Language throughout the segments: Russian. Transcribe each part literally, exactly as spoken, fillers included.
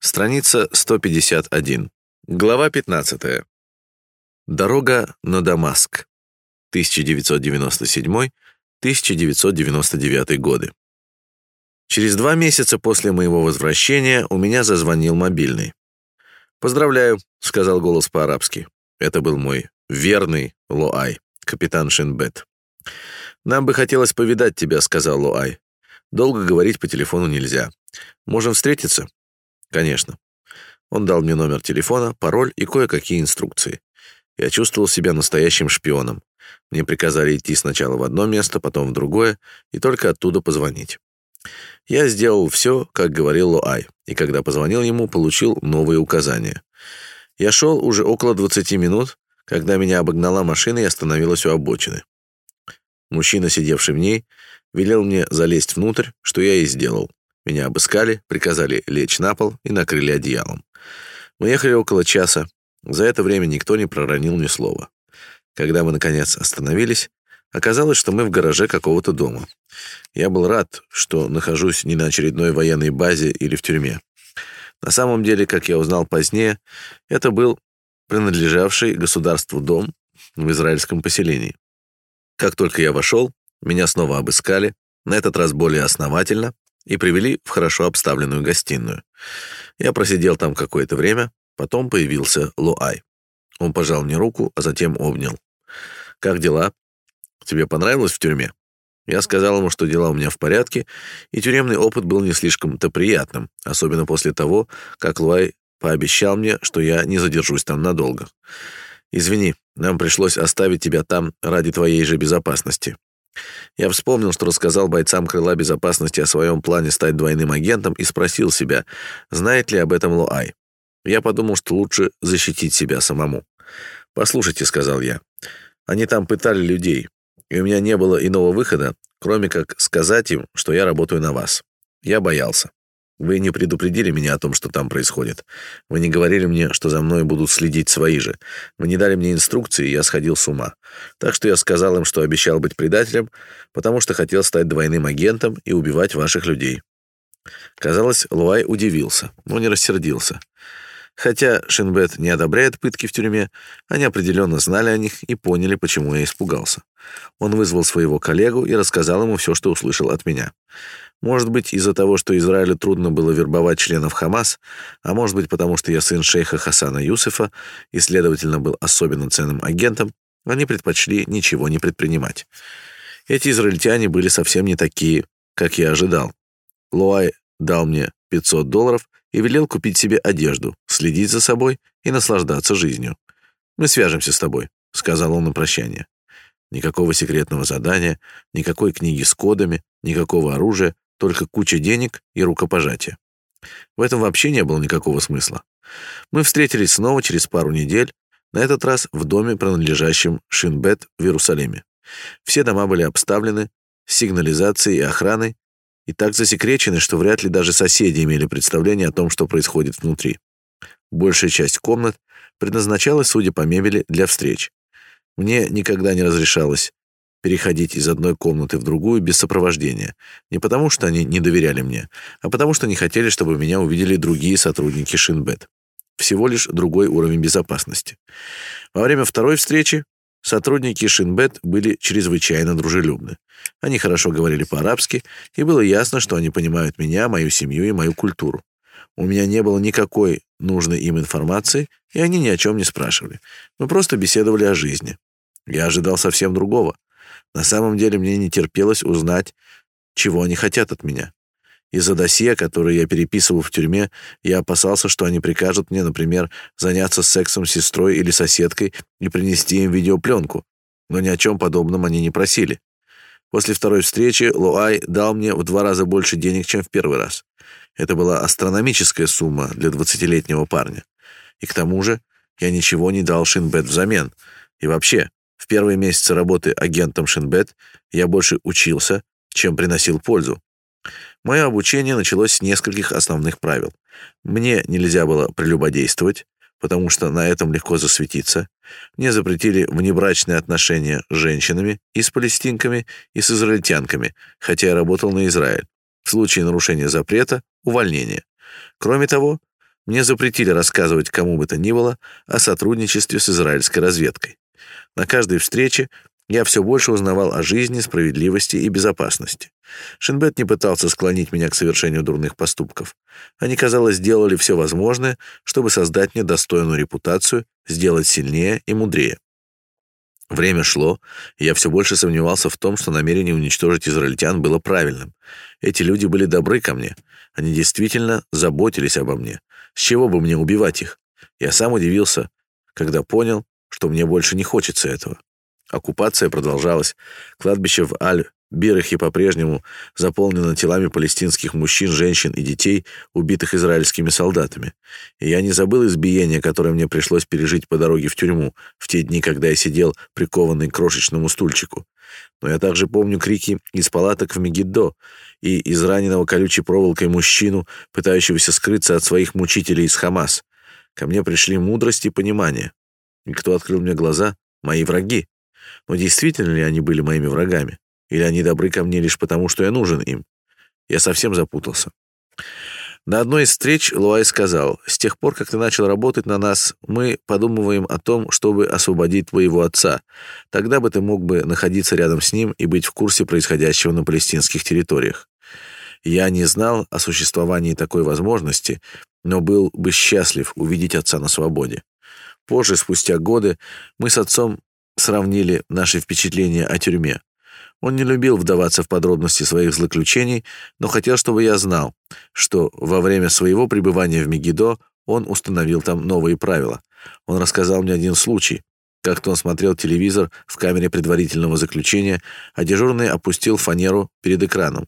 Страница сто пятьдесят один. Глава пятнадцатая. Дорога на Дамаск. тысяча девятьсот девяносто седьмой — тысяча девятьсот девяносто девятый годы. Через два месяца после моего возвращения у меня зазвонил мобильный. «Поздравляю», — сказал голос по-арабски. Это был мой верный Лоай, капитан Шинбет. «Нам бы хотелось повидать тебя», — сказал Лоай. «Долго говорить по телефону нельзя. Можем встретиться?» «Конечно». Он дал мне номер телефона, пароль и кое-какие инструкции. Я чувствовал себя настоящим шпионом. Мне приказали идти сначала в одно место, потом в другое, и только оттуда позвонить. Я сделал все, как говорил Лоай, и когда позвонил ему, получил новые указания. Я шел уже около двадцати минут, когда меня обогнала машина и остановилась у обочины. Мужчина, сидевший в ней, велел мне залезть внутрь, что я и сделал. Меня обыскали, приказали лечь на пол и накрыли одеялом. Мы ехали около часа. За это время никто не проронил ни слова. Когда мы, наконец, остановились, оказалось, что мы в гараже какого-то дома. Я был рад, что нахожусь не на очередной военной базе или в тюрьме. На самом деле, как я узнал позднее, это был принадлежавший государству дом в израильском поселении. Как только я вошел, меня снова обыскали, на этот раз более основательно, и привели в хорошо обставленную гостиную. Я просидел там какое-то время, потом появился Лоай. Он пожал мне руку, а затем обнял. «Как дела? Тебе понравилось в тюрьме?» Я сказал ему, что дела у меня в порядке, и тюремный опыт был не слишком-то приятным, особенно после того, как Лоай пообещал мне, что я не задержусь там надолго. «Извини, нам пришлось оставить тебя там ради твоей же безопасности». Я вспомнил, что рассказал бойцам крыла безопасности о своем плане стать двойным агентом и спросил себя, знает ли об этом Лоай. Я подумал, что лучше защитить себя самому. «Послушайте», — сказал я, — «они там пытали людей, и у меня не было иного выхода, кроме как сказать им, что я работаю на вас. Я боялся. Вы не предупредили меня о том, что там происходит. Вы не говорили мне, что за мной будут следить свои же. Вы не дали мне инструкции, и я сходил с ума. Так что я сказал им, что обещал быть предателем, потому что хотел стать двойным агентом и убивать ваших людей». Казалось, Лоай удивился, но не рассердился. Хотя Шинбет не одобряет пытки в тюрьме, они определенно знали о них и поняли, почему я испугался. Он вызвал своего коллегу и рассказал ему все, что услышал от меня. Может быть, из-за того, что Израилю трудно было вербовать членов Хамас, а может быть, потому что я сын шейха Хасана Юсефа и, следовательно, был особенно ценным агентом, они предпочли ничего не предпринимать. Эти израильтяне были совсем не такие, как я ожидал. Лоай дал мне пятьсот долларов и велел купить себе одежду, следить за собой и наслаждаться жизнью. «Мы свяжемся с тобой», — сказал он на прощание. Никакого секретного задания, никакой книги с кодами, никакого оружия, только куча денег и рукопожатие. В этом вообще не было никакого смысла. Мы встретились снова через пару недель, на этот раз в доме, принадлежащем Шинбет в Иерусалиме. Все дома были обставлены сигнализацией и охраной, и так засекречены, что вряд ли даже соседи имели представление о том, что происходит внутри. Большая часть комнат предназначалась, судя по мебели, для встреч. Мне никогда не разрешалось переходить из одной комнаты в другую без сопровождения, не потому что они не доверяли мне, а потому что не хотели, чтобы меня увидели другие сотрудники Шинбет. Всего лишь другой уровень безопасности. Во время второй встречи сотрудники Шинбет были чрезвычайно дружелюбны. Они хорошо говорили по-арабски, и было ясно, что они понимают меня, мою семью и мою культуру. У меня не было никакой нужной им информации, и они ни о чем не спрашивали. Мы просто беседовали о жизни. Я ожидал совсем другого. На самом деле мне не терпелось узнать, чего они хотят от меня. Из-за досье, которое я переписывал в тюрьме, я опасался, что они прикажут мне, например, заняться сексом с сестрой или соседкой и принести им видеопленку. Но ни о чем подобном они не просили. После второй встречи Лоай дал мне в два раза больше денег, чем в первый раз. Это была астрономическая сумма для двадцатилетнего парня. И к тому же я ничего не дал Шинбет взамен. И вообще, в первые месяцы работы агентом Шинбет я больше учился, чем приносил пользу. Мое обучение началось с нескольких основных правил. Мне нельзя было прелюбодействовать, потому что на этом легко засветиться. Мне запретили внебрачные отношения с женщинами и с палестинками, и с израильтянками, хотя я работал на Израиль. В случае нарушения запрета — увольнение. Кроме того, Мне запретили рассказывать кому бы то ни было о сотрудничестве с израильской разведкой. На каждой встрече я все больше узнавал о жизни, справедливости и безопасности. Шин бет не пытался склонить меня к совершению дурных поступков. Они, казалось, сделали все возможное, чтобы создать мне достойную репутацию, сделать сильнее и мудрее. Время шло, и я все больше сомневался в том, что намерение уничтожить израильтян было правильным. Эти люди были добры ко мне. Они действительно заботились обо мне. С чего бы мне убивать их? Я сам удивился, когда понял, что мне больше не хочется этого. Оккупация продолжалась. Кладбище в Аль-Бирахе по-прежнему заполнено телами палестинских мужчин, женщин и детей, убитых израильскими солдатами. И я не забыл избиения, которое мне пришлось пережить по дороге в тюрьму, в те дни, когда я сидел прикованный к крошечному стульчику. Но я также помню крики из палаток в Мегиддо и израненного колючей проволокой мужчину, пытающегося скрыться от своих мучителей из Хамас. Ко мне пришли мудрость и понимание. И кто открыл мне глаза? Мои враги. Но действительно ли они были моими врагами? Или они добры ко мне лишь потому, что я нужен им? Я совсем запутался. На одной из встреч Луай сказал: «С тех пор, как ты начал работать на нас, мы подумываем о том, чтобы освободить твоего отца. Тогда бы ты мог бы находиться рядом с ним и быть в курсе происходящего на палестинских территориях». Я не знал о существовании такой возможности, но был бы счастлив увидеть отца на свободе. Позже, спустя годы, мы с отцом сравнили наши впечатления о тюрьме. Он не любил вдаваться в подробности своих злоключений, но хотел, чтобы я знал, что во время своего пребывания в Мегиддо он установил там новые правила. Он рассказал мне один случай. Как-то он смотрел телевизор в камере предварительного заключения, а дежурный опустил фанеру перед экраном.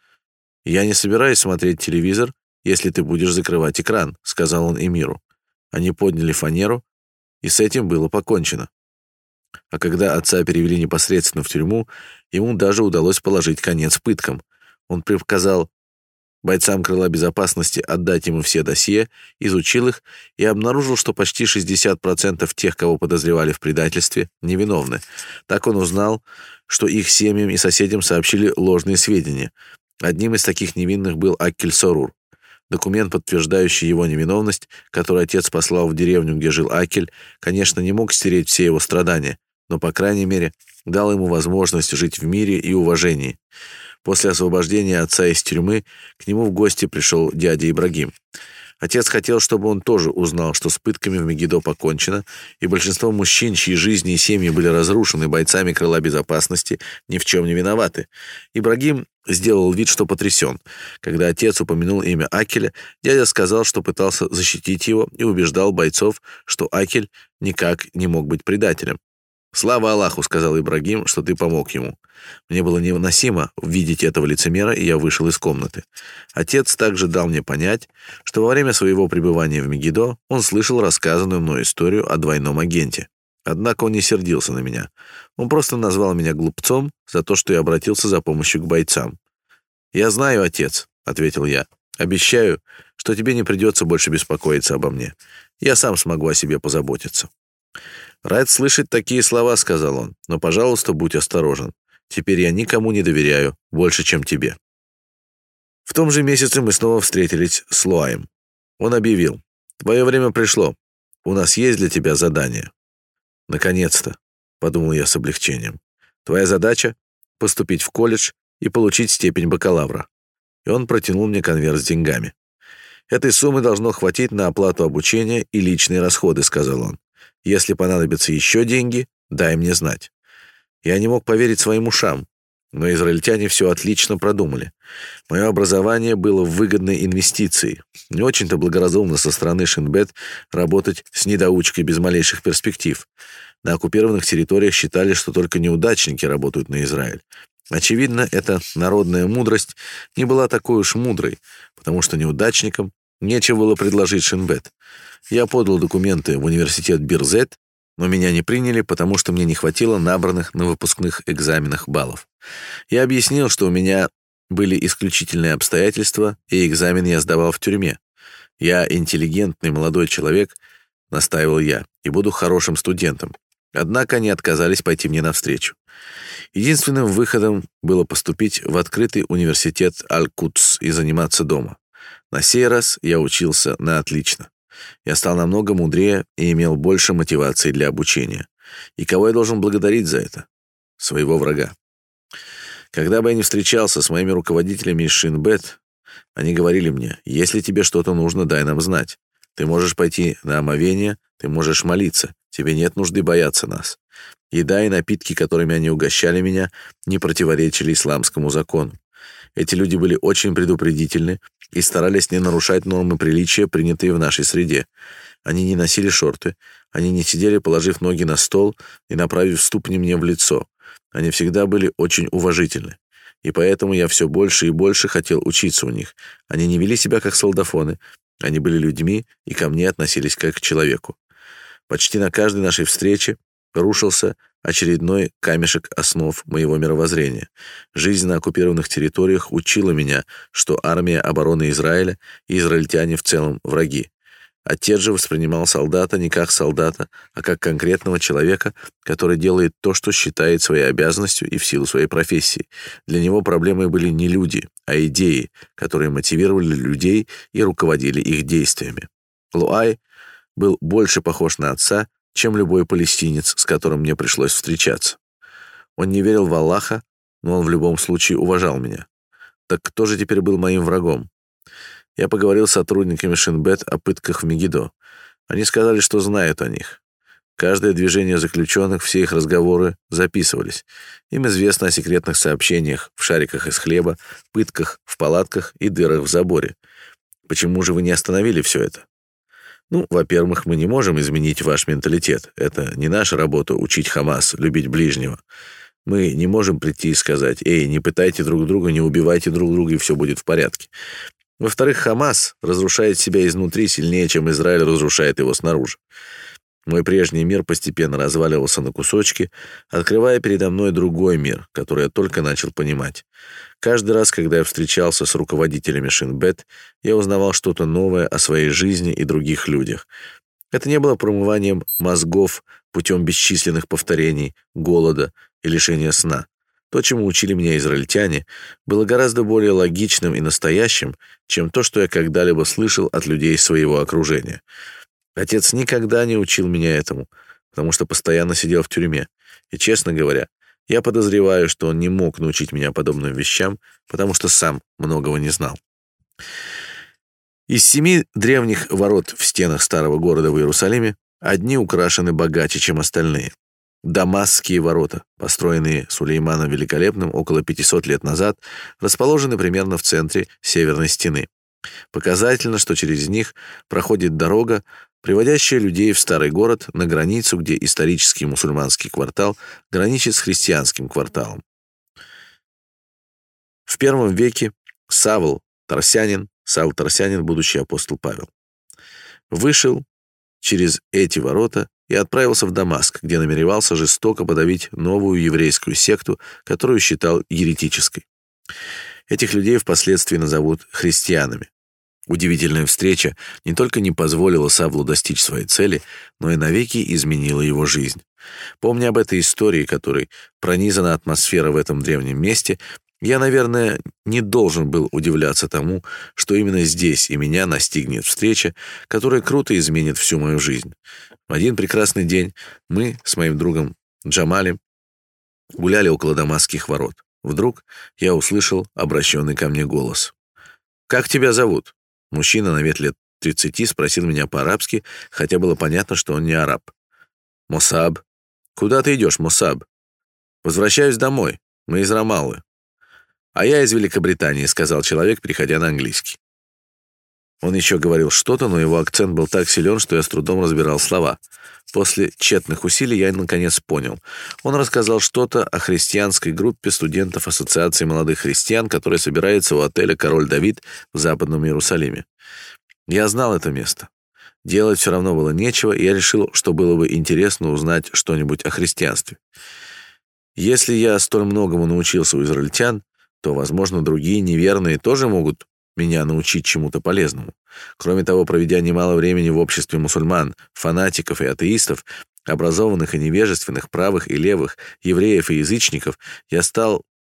«Я не собираюсь смотреть телевизор, если ты будешь закрывать экран», — сказал он эмиру. Они подняли фанеру, и с этим было покончено. А когда отца перевели непосредственно в тюрьму, ему даже удалось положить конец пыткам. Он приказал бойцам крыла безопасности отдать ему все досье, изучил их и обнаружил, что почти шестьдесят процентов тех, кого подозревали в предательстве, невиновны. Так он узнал, что их семьям и соседям сообщили ложные сведения. Одним из таких невинных был Акель Сорур. Документ, подтверждающий его невиновность, который отец послал в деревню, где жил Акель, конечно, не мог стереть все его страдания, но, по крайней мере, дал ему возможность жить в мире и уважении. После освобождения отца из тюрьмы к нему в гости пришел дядя Ибрагим. Отец хотел, чтобы он тоже узнал, что с пытками в Мегиддо покончено, и большинство мужчин, чьи жизни и семьи были разрушены бойцами крыла безопасности, ни в чем не виноваты. Ибрагим сделал вид, что потрясен. Когда отец упомянул имя Акеля, дядя сказал, что пытался защитить его и убеждал бойцов, что Акель никак не мог быть предателем. «Слава Аллаху», — сказал Ибрагим, — «что ты помог ему». Мне было невыносимо видеть этого лицемера, и я вышел из комнаты. Отец также дал мне понять, что во время своего пребывания в Мегиддо он слышал рассказанную мной историю о двойном агенте. Однако он не сердился на меня. Он просто назвал меня глупцом за то, что я обратился за помощью к бойцам. «Я знаю, отец», — ответил я. «Обещаю, что тебе не придется больше беспокоиться обо мне. Я сам смогу о себе позаботиться». «Рад слышать такие слова», — сказал он, — «но, пожалуйста, будь осторожен. Теперь я никому не доверяю больше, чем тебе». В том же месяце мы снова встретились с Луаем. Он объявил: «Твое время пришло. У нас есть для тебя задание». «Наконец-то», — подумал я с облегчением. «Твоя задача — поступить в колледж и получить степень бакалавра». И он протянул мне конверт с деньгами. «Этой суммы должно хватить на оплату обучения и личные расходы», — сказал он. «Если понадобятся еще деньги, дай мне знать». Я не мог поверить своим ушам, но израильтяне все отлично продумали. Мое образование было выгодной инвестицией. Не очень-то благоразумно со стороны Шин бет работать с недоучкой без малейших перспектив. На оккупированных территориях считали, что только неудачники работают на Израиль. Очевидно, эта народная мудрость не была такой уж мудрой, потому что неудачникам нечего было предложить Шин бет. Я подал документы в университет Бир-Зет, но меня не приняли, потому что мне не хватило набранных на выпускных экзаменах баллов. Я объяснил, что у меня были исключительные обстоятельства, и экзамен я сдавал в тюрьме. «Я интеллигентный молодой человек», — настаивал я, — «и буду хорошим студентом». Однако они отказались пойти мне навстречу. Единственным выходом было поступить в открытый университет Аль-Кудс и заниматься дома. На сей раз я учился на отлично. Я стал намного мудрее и имел больше мотивации для обучения. И кого я должен благодарить за это? Своего врага. Когда бы я не встречался с моими руководителями из Шинбет, они говорили мне: если тебе что-то нужно, дай нам знать. Ты можешь пойти на омовение, ты можешь молиться, тебе нет нужды бояться нас. Еда и напитки, которыми они угощали меня, не противоречили исламскому закону. Эти люди были очень предупредительны и старались не нарушать нормы приличия, принятые в нашей среде. Они не носили шорты, они не сидели, положив ноги на стол и направив ступни мне в лицо. Они всегда были очень уважительны. И поэтому я все больше и больше хотел учиться у них. Они не вели себя как солдафоны, они были людьми и ко мне относились как к человеку. Почти на каждой нашей встрече рушился очередной камешек основ моего мировоззрения. Жизнь на оккупированных территориях учила меня, что армия обороны Израиля и израильтяне в целом враги. Отец же воспринимал солдата не как солдата, а как конкретного человека, который делает то, что считает своей обязанностью и в силу своей профессии. Для него проблемой были не люди, а идеи, которые мотивировали людей и руководили их действиями. Луай был больше похож на отца, чем любой палестинец, с которым мне пришлось встречаться. Он не верил в Аллаха, но он в любом случае уважал меня. Так кто же теперь был моим врагом? Я поговорил с сотрудниками Шинбет о пытках в Мегидо. Они сказали, что знают о них. Каждое движение заключенных, все их разговоры записывались. Им известно о секретных сообщениях в шариках из хлеба, пытках в палатках и дырах в заборе. Почему же вы не остановили все это? Ну, во-первых, мы не можем изменить ваш менталитет. Это не наша работа — учить Хамас любить ближнего. Мы не можем прийти и сказать: «Эй, не пытайте друг друга, не убивайте друг друга, и все будет в порядке». Во-вторых, Хамас разрушает себя изнутри сильнее, чем Израиль разрушает его снаружи. Мой прежний мир постепенно разваливался на кусочки, открывая передо мной другой мир, который я только начал понимать. Каждый раз, когда я встречался с руководителями Шинбет, я узнавал что-то новое о своей жизни и других людях. Это не было промыванием мозгов путем бесчисленных повторений, голода и лишения сна. То, чему учили меня израильтяне, было гораздо более логичным и настоящим, чем то, что я когда-либо слышал от людей своего окружения. Отец никогда не учил меня этому, потому что постоянно сидел в тюрьме. И, честно говоря, я подозреваю, что он не мог научить меня подобным вещам, потому что сам многого не знал. Из семи древних ворот в стенах старого города в Иерусалиме одни украшены богаче, чем остальные. Дамасские ворота, построенные Сулейманом Великолепным около пятисот лет назад, расположены примерно в центре северной стены. Показательно, что через них проходит дорога, приводящая людей в старый город на границу, где исторический мусульманский квартал граничит с христианским кварталом. В первом веке Савл Тарсянин, Савл Тарсянин, будущий апостол Павел, вышел через эти ворота и отправился в Дамаск, где намеревался жестоко подавить новую еврейскую секту, которую считал еретической. Этих людей впоследствии назовут христианами. Удивительная встреча не только не позволила Савлу достичь своей цели, но и навеки изменила его жизнь. Помня об этой истории, которой пронизана атмосфера в этом древнем месте, я, наверное, не должен был удивляться тому, что именно здесь и меня настигнет встреча, которая круто изменит всю мою жизнь. В один прекрасный день мы с моим другом Джамалем гуляли около дамасских ворот. Вдруг я услышал обращенный ко мне голос. «Как тебя зовут?» Мужчина на вид лет тридцати спросил меня по-арабски, хотя было понятно, что он не араб. «Мосаб». «Куда ты идешь, Мосаб?» «Возвращаюсь домой. Мы из Рамаллы». «А я из Великобритании», — сказал человек, переходя на английский. Он еще говорил что-то, но его акцент был так силен, что я с трудом разбирал слова. После тщетных усилий я наконец понял. Он рассказал что-то о христианской группе студентов Ассоциации молодых христиан, которая собирается у отеля «Король Давид» в Западном Иерусалиме. Я знал это место. Делать все равно было нечего, и я решил, что было бы интересно узнать что-нибудь о христианстве. Если я столь многому научился у израильтян, то, возможно, другие неверные тоже могут меня научить чему-то полезному. Кроме того, проведя немало времени в обществе мусульман, фанатиков и атеистов, образованных и невежественных, правых и левых, евреев и язычников, я стал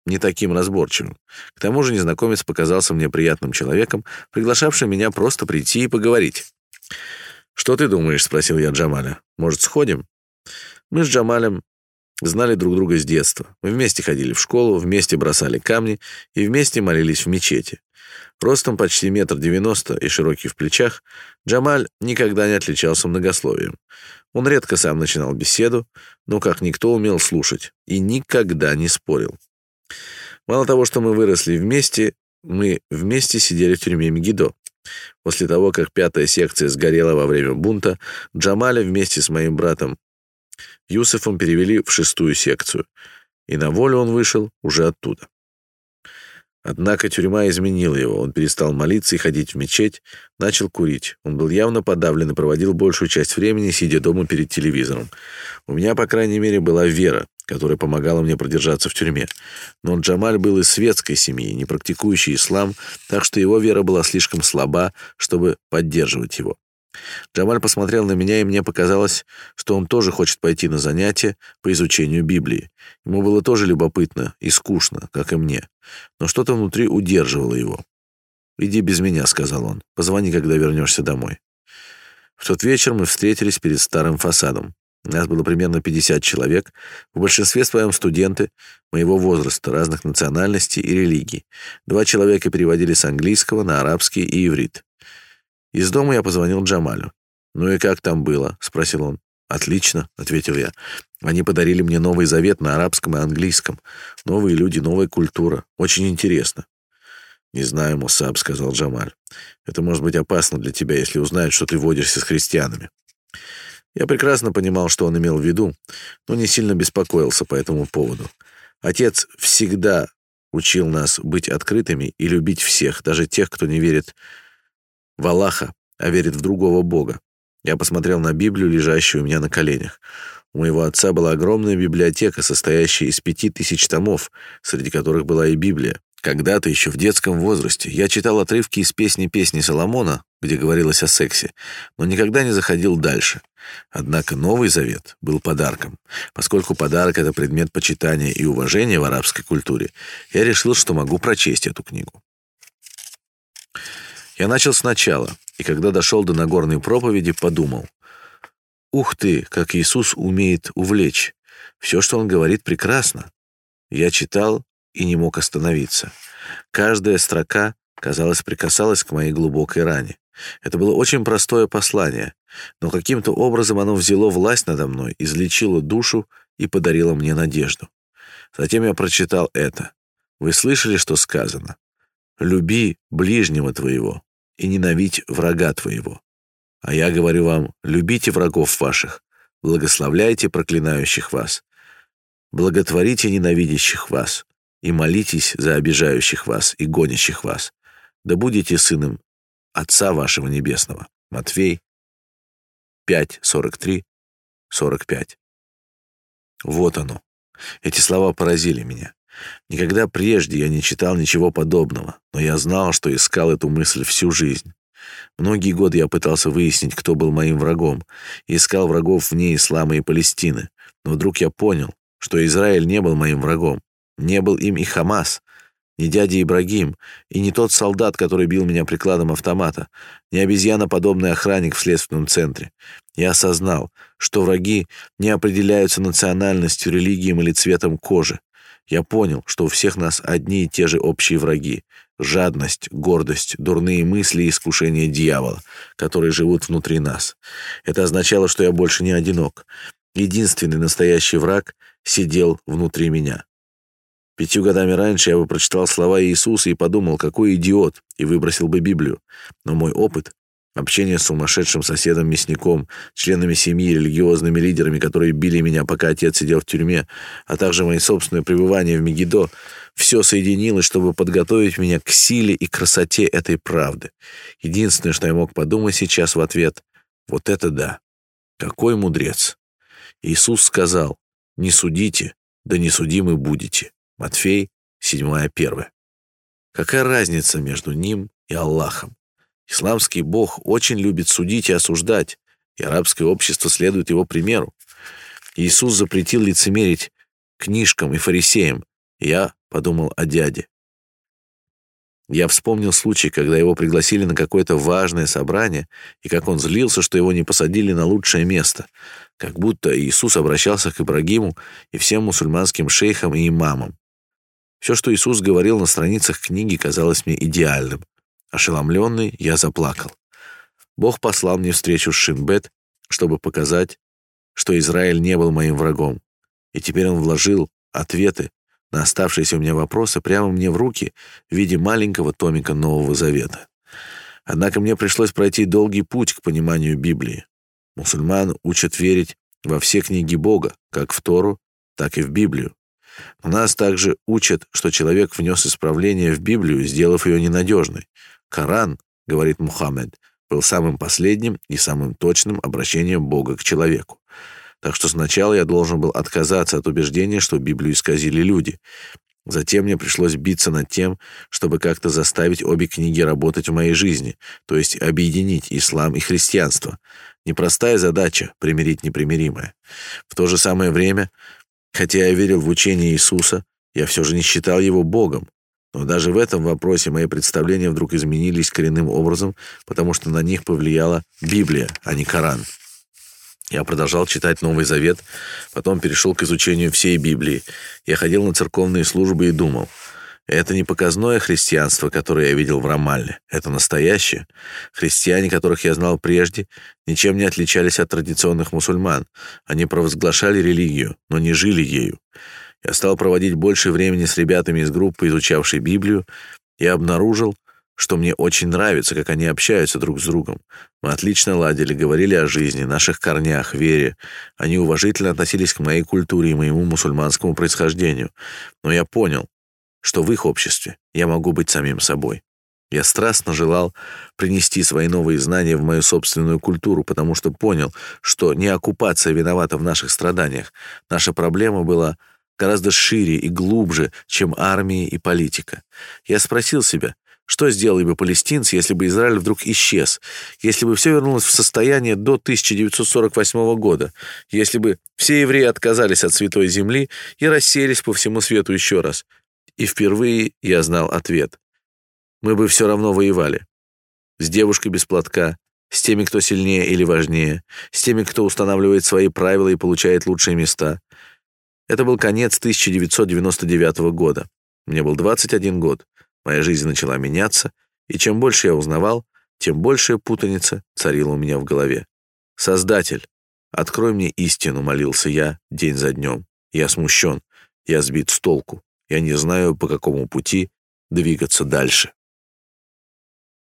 не таким разборчивым. К тому же незнакомец показался мне приятным человеком, приглашавшим меня просто прийти и поговорить. «Что ты думаешь?» — спросил я Джамаля. «Может, сходим?» Мы с Джамалем знали друг друга с детства. Мы вместе ходили в школу, вместе бросали камни и вместе молились в мечети. Ростом почти метр девяносто и широкий в плечах, Джамаль никогда не отличался многословием. Он редко сам начинал беседу, но как никто умел слушать и никогда не спорил. Мало того, что мы выросли вместе, мы вместе сидели в тюрьме Мегидо. После того, как пятая секция сгорела во время бунта, Джамаля вместе с моим братом Юсефом перевели в шестую секцию, и на волю он вышел уже оттуда. Однако тюрьма изменила его. Он перестал молиться и ходить в мечеть, начал курить. Он был явно подавлен и проводил большую часть времени, сидя дома перед телевизором. У меня, по крайней мере, была вера, которая помогала мне продержаться в тюрьме. Но Джамаль был из светской семьи, не практикующий ислам, так что его вера была слишком слаба, чтобы поддерживать его. Джамаль посмотрел на меня, и мне показалось, что он тоже хочет пойти на занятия по изучению Библии. Ему было тоже любопытно и скучно, как и мне. Но что-то внутри удерживало его. «Иди без меня», — сказал он. «Позвони, когда вернешься домой». В тот вечер мы встретились перед старым фасадом. Нас было примерно пятьдесят человек, в большинстве своем студенты моего возраста, разных национальностей и религий. Два человека переводили с английского на арабский и иврит. Из дома я позвонил Джамалю. «Ну и как там было?» — спросил он. «Отлично», — ответил я. «Они подарили мне Новый Завет на арабском и английском. Новые люди, новая культура. Очень интересно». «Не знаю, Мусаб», — сказал Джамаль. «Это может быть опасно для тебя, если узнают, что ты водишься с христианами». Я прекрасно понимал, что он имел в виду, но не сильно беспокоился по этому поводу. Отец всегда учил нас быть открытыми и любить всех, даже тех, кто не верит в Аллаха, а верит в другого Бога. Я посмотрел на Библию, лежащую у меня на коленях. У моего отца была огромная библиотека, состоящая из пяти тысяч томов, среди которых была и Библия. Когда-то, еще в детском возрасте, я читал отрывки из песни «Песни Соломона», где говорилось о сексе, но никогда не заходил дальше. Однако Новый Завет был подарком. Поскольку подарок — это предмет почитания и уважения в арабской культуре, я решил, что могу прочесть эту книгу. Я начал сначала, и когда дошел до Нагорной проповеди, подумал: «Ух ты, как Иисус умеет увлечь! Все, что Он говорит, прекрасно». Я читал и не мог остановиться. Каждая строка, казалось, прикасалась к моей глубокой ране. Это было очень простое послание, но каким-то образом оно взяло власть надо мной, излечило душу и подарило мне надежду. Затем я прочитал это. «Вы слышали, что сказано? Люби ближнего твоего и ненавидь врага твоего. А я говорю вам, любите врагов ваших, благословляйте проклинающих вас, благотворите ненавидящих вас и молитесь за обижающих вас и гонящих вас. Да будете сыном Отца вашего Небесного». Матфей пять, сорок три, сорок пять. Вот оно. Эти слова поразили меня. Никогда прежде я не читал ничего подобного, но я знал, что искал эту мысль всю жизнь. Многие годы я пытался выяснить, кто был моим врагом, и искал врагов вне ислама и Палестины. Но вдруг я понял, что Израиль не был моим врагом. Не был им и Хамас, не дядя Ибрагим, и не тот солдат, который бил меня прикладом автомата, не обезьяноподобный охранник в следственном центре. Я осознал, что враги не определяются национальностью, религией или цветом кожи. Я понял, что у всех нас одни и те же общие враги — жадность, гордость, дурные мысли и искушения дьявола, которые живут внутри нас. Это означало, что я больше не одинок. Единственный настоящий враг сидел внутри меня. Пятью годами раньше я бы прочитал слова Иисуса и подумал, какой идиот, и выбросил бы Библию. Но мой опыт, общение с сумасшедшим соседом-мясником, членами семьи, религиозными лидерами, которые били меня, пока отец сидел в тюрьме, а также мои собственные пребывания в Мегидо, все соединилось, чтобы подготовить меня к силе и красоте этой правды. Единственное, что я мог подумать сейчас в ответ — вот это да! Какой мудрец! Иисус сказал: «Не судите, да не судимы будете». Матфей седьмая первая. Какая разница между ним и Аллахом? Исламский бог очень любит судить и осуждать, и арабское общество следует его примеру. Иисус запретил лицемерить книжкам и фарисеям Я подумал о дяде. Я вспомнил случай, когда его пригласили на какое-то важное собрание, и как он злился, что его не посадили на лучшее место, как будто Иисус обращался к Ибрагиму и всем мусульманским шейхам и имамам. Все, что Иисус говорил на страницах книги, казалось мне идеальным. Ошеломленный, я заплакал. Бог послал мне встречу с Шинбет, чтобы показать, что Израиль не был моим врагом. И теперь он вложил ответы на оставшиеся у меня вопросы прямо мне в руки в виде маленького томика Нового Завета. Однако мне пришлось пройти долгий путь к пониманию Библии. Мусульман учат верить во все книги Бога, как в Тору, так и в Библию. Но нас также учат, что человек внес исправление в Библию, сделав ее ненадежной. Коран, говорит Мухаммед, был самым последним и самым точным обращением Бога к человеку. Так что сначала я должен был отказаться от убеждения, что Библию исказили люди. Затем мне пришлось биться над тем, чтобы как-то заставить обе книги работать в моей жизни, то есть объединить ислам и христианство. Непростая задача — примирить непримиримое. В то же самое время, хотя я верил в учение Иисуса, я все же не считал его Богом. Но даже в этом вопросе мои представления вдруг изменились коренным образом, потому что на них повлияла Библия, а не Коран. Я продолжал читать Новый Завет, потом перешел к изучению всей Библии. Я ходил на церковные службы и думал: это не показное христианство, которое я видел в Рамалле. Это настоящее. Христиане, которых я знал прежде, ничем не отличались от традиционных мусульман. Они провозглашали религию, но не жили ею. Я стал проводить больше времени с ребятами из группы, изучавшей Библию, и обнаружил, что мне очень нравится, как они общаются друг с другом. Мы отлично ладили, говорили о жизни, наших корнях, вере. Они уважительно относились к моей культуре и моему мусульманскому происхождению. Но я понял, что в их обществе я могу быть самим собой. Я страстно желал принести свои новые знания в мою собственную культуру, потому что понял, что не оккупация виновата в наших страданиях. Наша проблема была гораздо шире и глубже, чем армия и политика. Я спросил себя, что сделали бы палестинцы, если бы Израиль вдруг исчез, если бы все вернулось в состояние до тысяча девятьсот сорок восьмого года, если бы все евреи отказались от Святой Земли и рассеялись по всему свету еще раз. И впервые я знал ответ. Мы бы все равно воевали. С девушкой без платка, с теми, кто сильнее или важнее, с теми, кто устанавливает свои правила и получает лучшие места. Это был конец тысяча девятьсот девяносто девятого года. Мне был двадцать один год. Моя жизнь начала меняться, и чем больше я узнавал, тем большая путаница царила у меня в голове. «Создатель, открой мне истину», — молился я день за днем. Я смущен, я сбит с толку, я не знаю, по какому пути двигаться дальше.